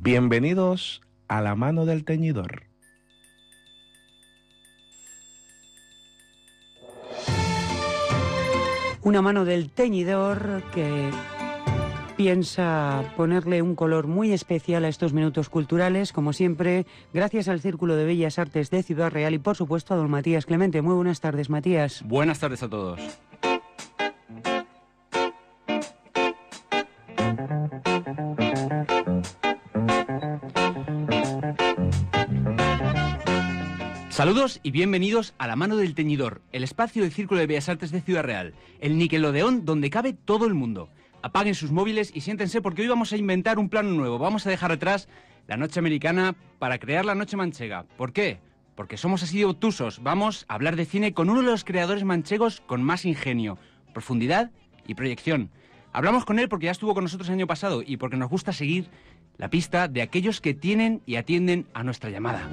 Bienvenidos a la mano del teñidor. Una mano del teñidor que piensa ponerle un color muy especial a estos minutos culturales, como siempre, gracias al Círculo de Bellas Artes de Ciudad Real y, por supuesto, a don Matías Clemente. Muy buenas tardes, Matías. Buenas tardes a todos. Saludos y bienvenidos a La Mano del Teñidor, el espacio del Círculo de Bellas Artes de Ciudad Real, el Nickelodeon donde cabe todo el mundo. Apaguen sus móviles y siéntense porque hoy vamos a inventar un plano nuevo. Vamos a dejar atrás la noche americana para crear la noche manchega. ¿Por qué? Porque somos así de obtusos. Vamos a hablar de cine con uno de los creadores manchegos con más ingenio, profundidad y proyección. Hablamos con él porque ya estuvo con nosotros el año pasado y porque nos gusta seguir la pista de aquellos que tienen y atienden a nuestra llamada.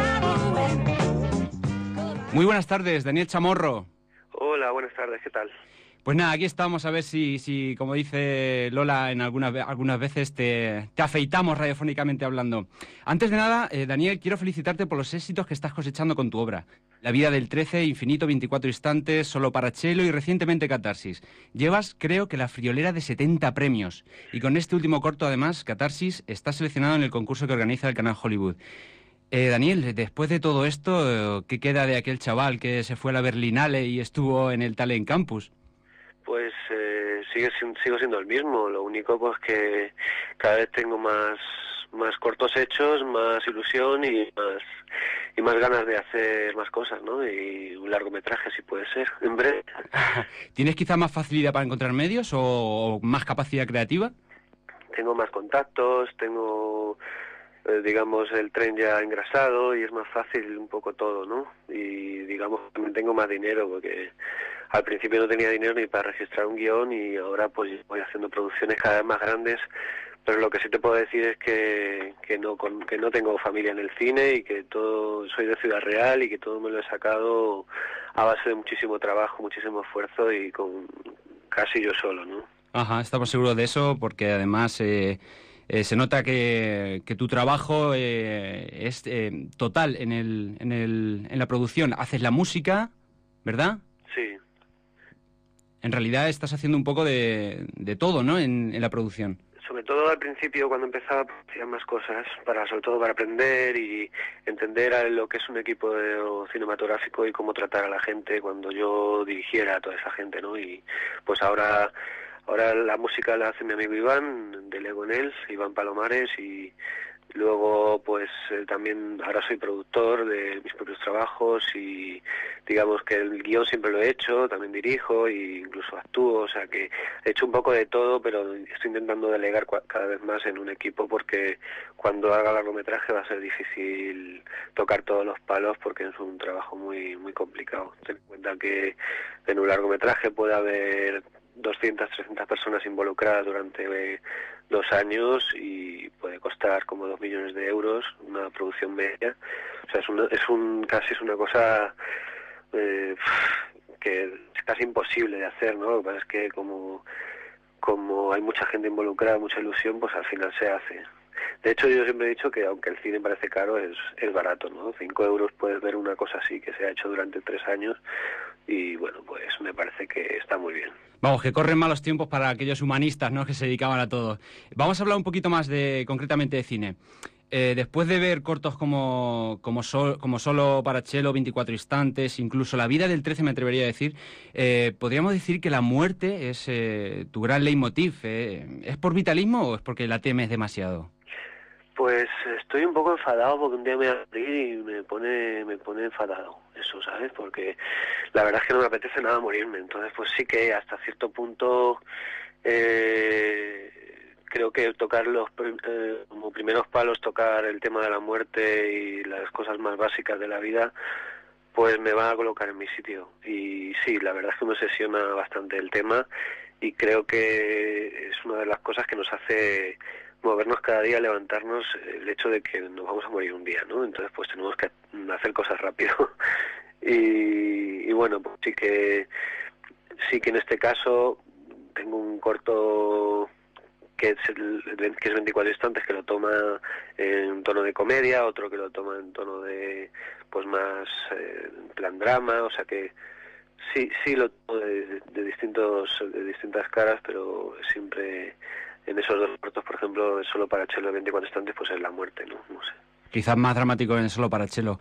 Muy buenas tardes, Daniel Chamorro. Hola, buenas tardes, ¿qué tal? Pues nada, aquí estamos a ver si como dice Lola en algunas veces, te afeitamos radiofónicamente hablando. Antes de nada, Daniel, quiero felicitarte por los éxitos que estás cosechando con tu obra. La vida del 13, Infinito, 24 instantes, Solo para Chelo y recientemente Catarsis. Llevas, creo que la friolera de 70 premios. Y con este último corto, además, Catarsis, está seleccionado en el concurso que organiza el canal Hollywood. Daniel, después de todo esto, ¿qué queda de aquel chaval que se fue a la Berlinale y estuvo en el Talent Campus? Pues sigo siendo el mismo, lo único pues que cada vez tengo más cortos hechos, más ilusión y más ganas de hacer más cosas, ¿no? Y un largometraje si puede ser, en breve. ¿Tienes quizá más facilidad para encontrar medios o más capacidad creativa? Tengo más contactos, tengo digamos el tren ya engrasado y es más fácil un poco todo, ¿no? Y digamos también tengo más dinero porque al principio no tenía dinero ni para registrar un guión y ahora pues voy haciendo producciones cada vez más grandes, pero lo que sí te puedo decir es que no tengo familia en el cine y que todo soy de Ciudad Real y que todo me lo he sacado a base de muchísimo trabajo, muchísimo esfuerzo y con casi yo solo, ¿no? Ajá, estamos seguros de eso porque además se nota que tu trabajo es total en la producción. Haces la música, ¿verdad? Sí. En realidad estás haciendo un poco de todo, ¿no? En la producción. Sobre todo al principio, cuando empezaba, hacía más cosas, sobre todo para aprender y entender a lo que es un equipo cinematográfico y cómo tratar a la gente cuando yo dirigiera a toda esa gente, ¿no? Y pues ahora la música la hace mi amigo Iván, delego en él, Iván Palomares, y luego pues también ahora soy productor de mis propios trabajos y digamos que el guión siempre lo he hecho, también dirijo e incluso actúo, o sea que he hecho un poco de todo, pero estoy intentando delegar cada vez más en un equipo porque cuando haga largometraje va a ser difícil tocar todos los palos porque es un trabajo muy muy complicado. Ten en cuenta que en un largometraje puede haber 200, 300 personas involucradas durante 2 años y puede costar como 2 millones de euros una producción media. O sea, casi es una cosa que es casi imposible de hacer, ¿no? Lo que pasa es que como hay mucha gente involucrada, mucha ilusión, pues al final se hace. De hecho, yo siempre he dicho que aunque el cine parece caro, es barato, ¿no? 5 euros puedes ver una cosa así que se ha hecho durante 3 años y bueno, pues me parece que está muy bien. Vamos, que corren malos tiempos para aquellos humanistas, ¿no?, que se dedicaban a todo. Vamos a hablar un poquito más concretamente de cine. Después de ver cortos como Solo para Chelo, 24 instantes, incluso La vida del 13, me atrevería a decir, ¿podríamos decir que la muerte es tu gran leitmotiv? ¿Es por vitalismo o es porque la temes demasiado? Pues estoy un poco enfadado porque un día me voy a morir y me pone enfadado eso, ¿sabes? Porque la verdad es que no me apetece nada morirme, entonces pues sí que hasta cierto punto creo que tocar como primeros palos, tocar el tema de la muerte y las cosas más básicas de la vida, pues me va a colocar en mi sitio. Y sí, la verdad es que me obsesiona bastante el tema y creo que es una de las cosas que nos hace movernos cada día, levantarnos, el hecho de que nos vamos a morir un día, ¿no? Entonces pues tenemos que hacer cosas rápido. y bueno, pues sí que en este caso tengo un corto que es 24 instantes, que lo toma en tono de comedia, otro que lo toma en tono de pues más en plan drama, o sea que sí lo tomo de distintas caras, pero siempre en esos dos cortos, por ejemplo, Solo para Chelo de 24 instantes, pues es la muerte, ¿no? No sé. Quizás más dramático en Solo para Chelo.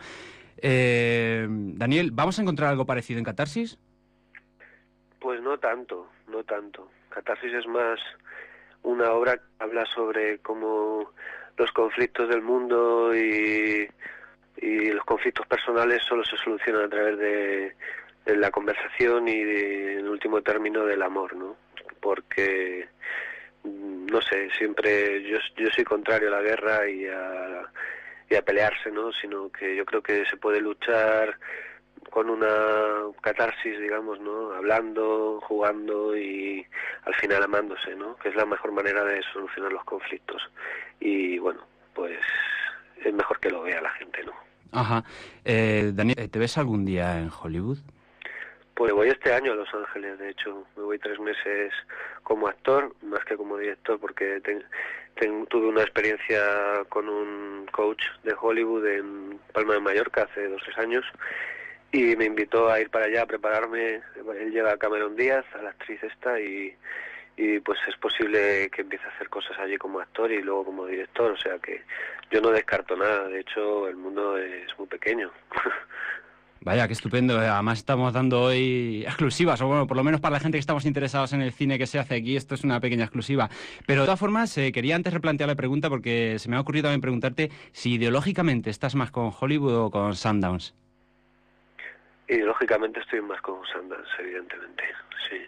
Daniel, ¿vamos a encontrar algo parecido en Catarsis? Pues no tanto. Catarsis es más una obra que habla sobre cómo los conflictos del mundo y los conflictos personales solo se solucionan a través de la conversación y en último término del amor, ¿no? Porque no sé, siempre yo soy contrario a la guerra y a pelearse, ¿no? Sino que yo creo que se puede luchar con una catarsis, digamos, ¿no? Hablando, jugando y al final amándose, ¿no? Que es la mejor manera de solucionar los conflictos. Y bueno, pues es mejor que lo vea la gente, ¿no? Ajá. Daniel, ¿te ves algún día en Hollywood? Pues voy este año a Los Ángeles, de hecho. Me voy 3 meses como actor, más que como director, porque tuve una experiencia con un coach de Hollywood en Palma de Mallorca hace 2 o 3 años, y me invitó a ir para allá a prepararme. Él lleva a Cameron Díaz, a la actriz esta, y pues es posible que empiece a hacer cosas allí como actor y luego como director, o sea que yo no descarto nada. De hecho, el mundo es muy pequeño. Vaya, qué estupendo. Además estamos dando hoy exclusivas, o bueno, por lo menos para la gente que estamos interesados en el cine que se hace aquí, esto es una pequeña exclusiva. Pero de todas formas, quería antes replantear la pregunta porque se me ha ocurrido también preguntarte si ideológicamente estás más con Hollywood o con Sundance. Ideológicamente estoy más con Sundance, evidentemente, sí.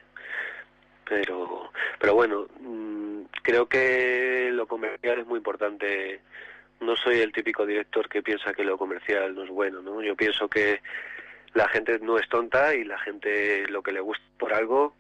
Pero bueno, creo que lo comercial es muy importante. No soy el típico director que piensa que lo comercial no es bueno, ¿no? Yo pienso que la gente no es tonta y la gente lo que le gusta por algo,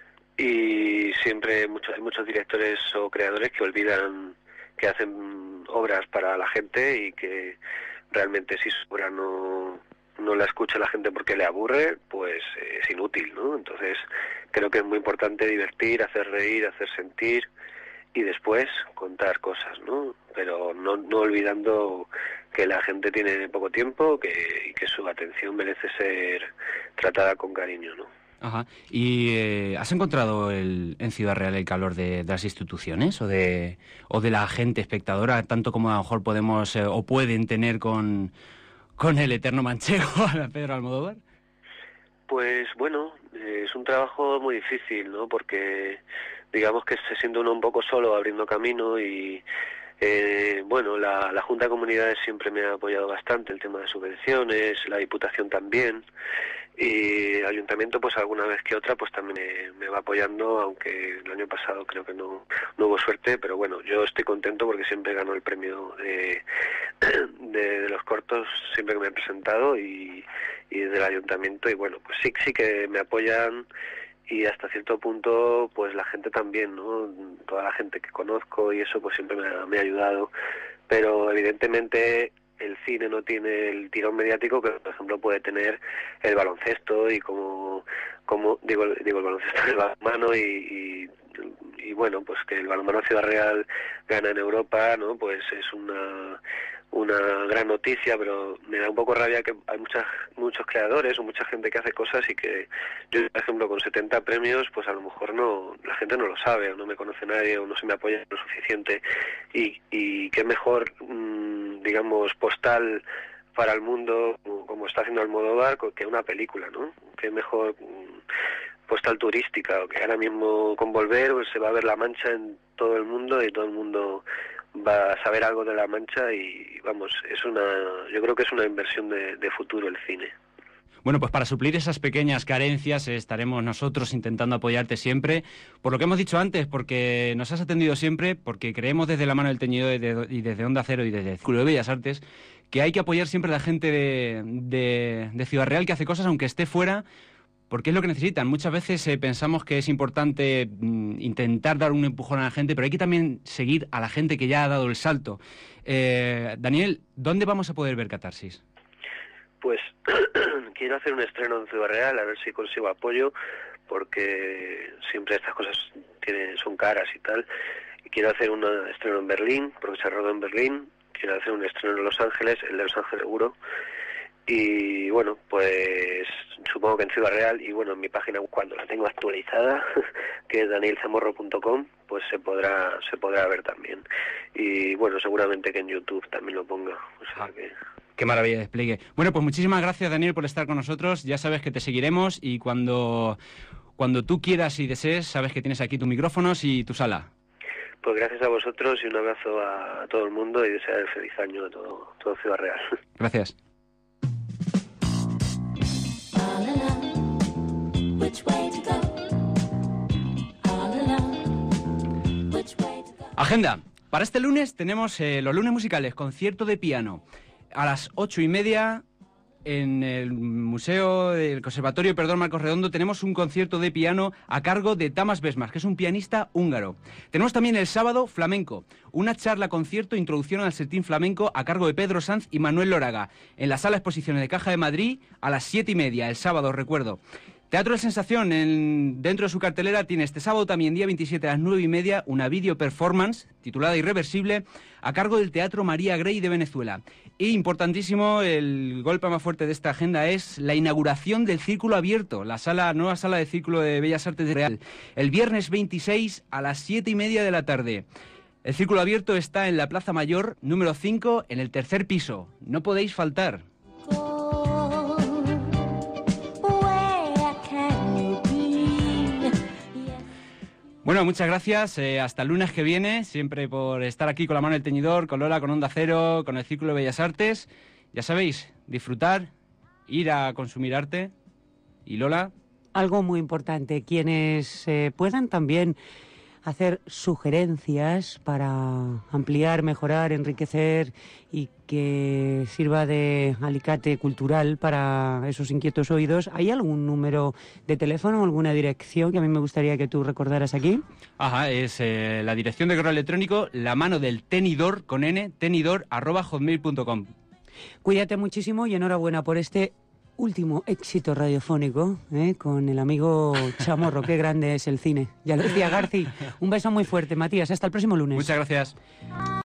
y siempre hay muchos directores o creadores que olvidan que hacen obras para la gente y que realmente si su obra no la escucha la gente porque le aburre, pues es inútil, ¿no? Entonces creo que es muy importante divertir, hacer reír, hacer sentir y después contar cosas, ¿no? Pero no olvidando que la gente tiene poco tiempo y que su atención merece ser tratada con cariño, ¿no? Ajá. ¿Y has encontrado en Ciudad Real el calor de las instituciones o de la gente espectadora, tanto como a lo mejor podemos o pueden tener con el eterno manchego Pedro Almodóvar? Pues bueno, es un trabajo muy difícil, ¿no? Porque digamos que se siente uno un poco solo abriendo camino y bueno, la Junta de Comunidades siempre me ha apoyado bastante, el tema de subvenciones, la Diputación también, y el Ayuntamiento pues alguna vez que otra pues también me va apoyando, aunque el año pasado creo que no hubo suerte, pero bueno, yo estoy contento porque siempre gano el premio de los cortos siempre que me he presentado y del Ayuntamiento, y bueno, pues sí que me apoyan. Y hasta cierto punto, pues la gente también, ¿no? Toda la gente que conozco y eso, pues siempre me ha ayudado. Pero evidentemente el cine no tiene el tirón mediático que, por ejemplo, puede tener el baloncesto y como digo el baloncesto, el balonmano y bueno, pues que el balonmano Ciudad Real gana en Europa, ¿no? Pues es una gran noticia, pero me da un poco rabia que hay muchos creadores o mucha gente que hace cosas y que yo, por ejemplo, con 70 premios, pues a lo mejor la gente no lo sabe, o no me conoce nadie, o no se me apoya lo suficiente, y qué mejor, digamos, postal para el mundo, como está haciendo Almodóvar, que una película, ¿no? Qué mejor postal turística, o que ahora mismo con Volver pues, se va a ver La Mancha en todo el mundo y todo el mundo va a saber algo de La Mancha y vamos, yo creo que es una inversión de futuro el cine. Bueno, pues para suplir esas pequeñas carencias estaremos nosotros intentando apoyarte siempre, por lo que hemos dicho antes, porque nos has atendido siempre, porque creemos desde La Mano del Teñidor y desde Onda Cero y desde el Círculo de Bellas Artes que hay que apoyar siempre a la gente de Ciudad Real que hace cosas aunque esté fuera, porque es lo que necesitan. Muchas veces pensamos que es importante intentar dar un empujón a la gente, pero hay que también seguir a la gente que ya ha dado el salto. Daniel, ¿dónde vamos a poder ver Catarsis? Pues quiero hacer un estreno en Ciudad Real, a ver si consigo apoyo, porque siempre estas cosas son caras y tal. Y quiero hacer un estreno en Berlín, porque se rodó en Berlín. Quiero hacer un estreno en Los Ángeles, el de Los Ángeles seguro. Y bueno, pues supongo que en Ciudad Real, y bueno, en mi página cuando la tengo actualizada, que es danielzamorro.com, pues se podrá ver también. Y bueno, seguramente que en YouTube también lo ponga. O sea que... Qué maravilla de despliegue. Bueno, pues muchísimas gracias, Daniel, por estar con nosotros. Ya sabes que te seguiremos y cuando tú quieras y desees, sabes que tienes aquí tus micrófonos y tu sala. Pues gracias a vosotros y un abrazo a todo el mundo y desear feliz año a todo Ciudad Real. Gracias. Agenda. Para este lunes tenemos los lunes musicales, concierto de piano. A las 8:30 en el Conservatorio Marcos Redondo tenemos un concierto de piano a cargo de Tamás Besmas, que es un pianista húngaro. Tenemos también el sábado flamenco, una charla concierto introducción al sertín flamenco a cargo de Pedro Sanz y Manuel Loraga, en la Sala Exposiciones de Caja de Madrid a las 7:30, el sábado, recuerdo. Teatro de Sensación, dentro de su cartelera, tiene este sábado también, día 27 a las 9:30, una video performance titulada Irreversible, a cargo del Teatro María Grey de Venezuela. Y importantísimo, el golpe más fuerte de esta agenda es la inauguración del Círculo Abierto, la nueva sala de Círculo de Bellas Artes de Real, el viernes 26 a las 7:30 de la tarde. El Círculo Abierto está en la Plaza Mayor, número 5, en el tercer piso. No podéis faltar. Bueno, muchas gracias. Hasta el lunes que viene, siempre por estar aquí con La Mano del Teñidor, con Lola, con Onda Cero, con el Círculo de Bellas Artes. Ya sabéis, disfrutar, ir a consumir arte. Y Lola... Algo muy importante, quienes puedan también hacer sugerencias para ampliar, mejorar, enriquecer y que sirva de alicate cultural para esos inquietos oídos. ¿Hay algún número de teléfono o alguna dirección que a mí me gustaría que tú recordaras aquí? Ajá, es la dirección de correo electrónico La Mano del Tenidor, con n, tenidor@hotmail.com. Cuídate muchísimo y enhorabuena por este último éxito radiofónico, con el amigo Chamorro. Qué grande es el cine. Ya lo decía Garci. Un beso muy fuerte, Matías. Hasta el próximo lunes. Muchas gracias.